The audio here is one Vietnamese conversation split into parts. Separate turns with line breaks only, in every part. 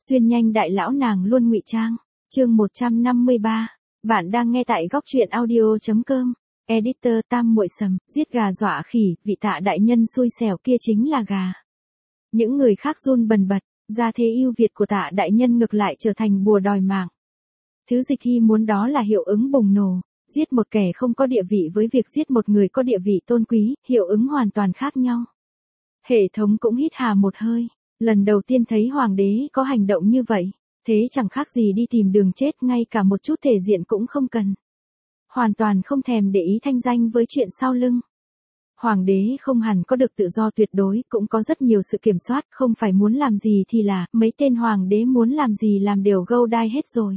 Xuyên nhanh đại lão nàng luôn ngụy trang. Chương 153. Bạn đang nghe tại góc truyện audio.com. Editor Tam Muội Sầm, giết gà dọa khỉ, vị Tạ đại nhân xui xẻo kia chính là gà. Những người khác run bần bật, gia thế ưu việt của Tạ đại nhân ngược lại trở thành bùa đòi mạng. Thứ Dịch Hy muốn đó là hiệu ứng bùng nổ, giết một kẻ không có địa vị với việc giết một người có địa vị tôn quý, hiệu ứng hoàn toàn khác nhau. Hệ thống cũng hít hà một hơi, lần đầu tiên thấy hoàng đế có hành động như vậy, thế chẳng khác gì đi tìm đường chết, ngay cả một chút thể diện cũng không cần. Hoàn toàn không thèm để ý thanh danh với chuyện sau lưng. Hoàng đế không hẳn có được tự do tuyệt đối, cũng có rất nhiều sự kiểm soát, không phải muốn làm gì thì là, mấy tên hoàng đế muốn làm gì làm đều go đai hết rồi.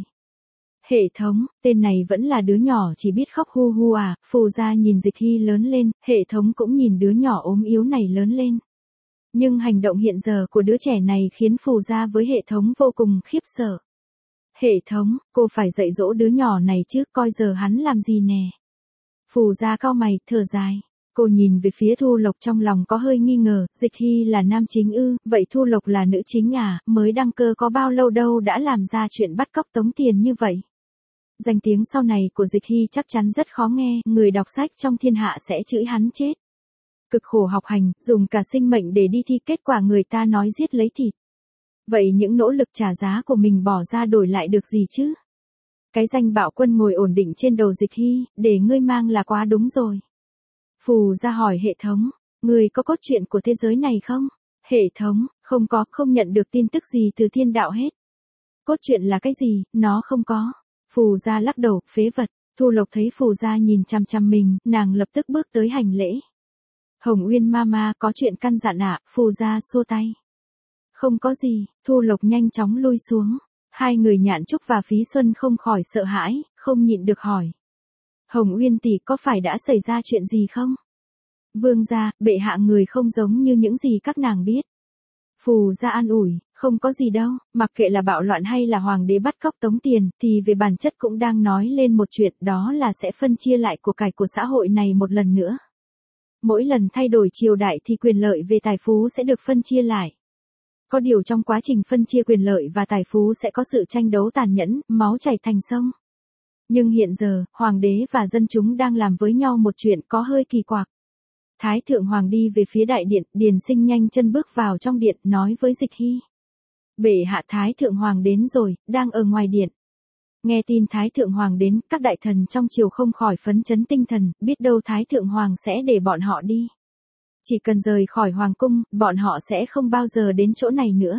Hệ thống, tên này vẫn là đứa nhỏ chỉ biết khóc hu hu à, Phù Gia nhìn Dịch Hy lớn lên, hệ thống cũng nhìn đứa nhỏ ốm yếu này lớn lên. Nhưng hành động hiện giờ của đứa trẻ này khiến Phù Gia với hệ thống vô cùng khiếp sợ. Hệ thống, cô phải dạy dỗ đứa nhỏ này chứ, coi giờ hắn làm gì nè. Phù Gia cau mày, thở dài. Cô nhìn về phía Thu Lộc trong lòng có hơi nghi ngờ, Dịch Hy là nam chính ư, vậy Thu Lộc là nữ chính à, mới đăng cơ có bao lâu đâu đã làm ra chuyện bắt cóc tống tiền như vậy. Danh tiếng sau này của Dịch Hy chắc chắn rất khó nghe, người đọc sách trong thiên hạ sẽ chửi hắn chết. Cực khổ học hành, dùng cả sinh mệnh để đi thi, kết quả người ta nói giết lấy thịt. Vậy những nỗ lực trả giá của mình bỏ ra đổi lại được gì chứ? Cái danh bạo quân ngồi ổn định trên đầu Dịch Hy, để ngươi mang là quá đúng rồi. Phù Gia hỏi hệ thống, ngươi có cốt truyện của thế giới này không? Hệ thống, không có, không nhận được tin tức gì từ thiên đạo hết. Cốt truyện là cái gì, nó không có. Phù Gia lắc đầu, phế vật. Thu Lộc thấy Phù Gia nhìn chằm chằm mình, nàng lập tức bước tới hành lễ. Hồng Uyên Mama có chuyện căn dặn ạ, Phù Gia xua tay. Không có gì, Thu Lộc nhanh chóng lui xuống. Hai người Nhạn Trúc và Phí Xuân không khỏi sợ hãi, không nhịn được hỏi. Hồng Uyên tỷ có phải đã xảy ra chuyện gì không? Vương gia, bệ hạ người không giống như những gì các nàng biết. Phù Gia an ủi, không có gì đâu, mặc kệ là bạo loạn hay là hoàng đế bắt cóc tống tiền, thì về bản chất cũng đang nói lên một chuyện, đó là sẽ phân chia lại của cải của xã hội này một lần nữa. Mỗi lần thay đổi triều đại thì quyền lợi về tài phú sẽ được phân chia lại. Có điều trong quá trình phân chia quyền lợi và tài phú sẽ có sự tranh đấu tàn nhẫn, máu chảy thành sông. Nhưng hiện giờ, hoàng đế và dân chúng đang làm với nhau một chuyện có hơi kỳ quặc. Thái thượng hoàng đi về phía đại điện, Điền Sinh nhanh chân bước vào trong điện, nói với Dịch Hy. Bệ hạ, Thái thượng hoàng đến rồi, đang ở ngoài điện. Nghe tin Thái thượng hoàng đến, các đại thần trong triều không khỏi phấn chấn tinh thần, biết đâu Thái thượng hoàng sẽ để bọn họ đi. Chỉ cần rời khỏi hoàng cung, bọn họ sẽ không bao giờ đến chỗ này nữa.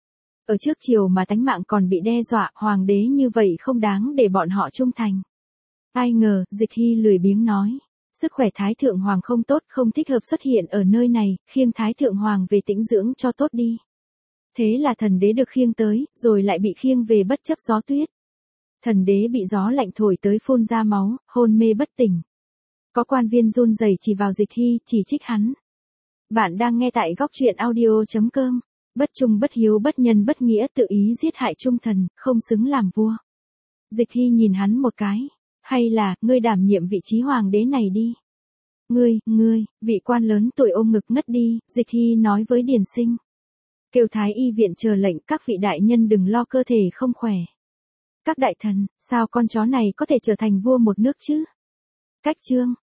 Ở trước triều mà tánh mạng còn bị đe dọa, hoàng đế như vậy không đáng để bọn họ trung thành. Ai ngờ, Dịch Hy lười biếng nói. Sức khỏe Thái thượng hoàng không tốt, không thích hợp xuất hiện ở nơi này, khiêng Thái thượng hoàng về tĩnh dưỡng cho tốt đi. Thế là thần đế được khiêng tới, rồi lại bị khiêng về bất chấp gió tuyết. Thần đế bị gió lạnh thổi tới phun ra máu, hôn mê bất tỉnh. Có quan viên run rẩy chỉ vào Dịch Hy, chỉ trích hắn. Bạn đang nghe tại góc truyện audio.com. Bất trung bất hiếu bất nhân bất nghĩa, tự ý giết hại trung thần, không xứng làm vua. Dịch Hy nhìn hắn một cái. Hay là, ngươi đảm nhiệm vị trí hoàng đế này đi. Ngươi, vị quan lớn tuổi ôm ngực ngất đi, Dịch Hy nói với Điền Sinh. Kêu Thái y viện chờ lệnh, các vị đại nhân đừng lo cơ thể không khỏe. Các đại thần, sao con chó này có thể trở thành vua một nước chứ? Cách chương.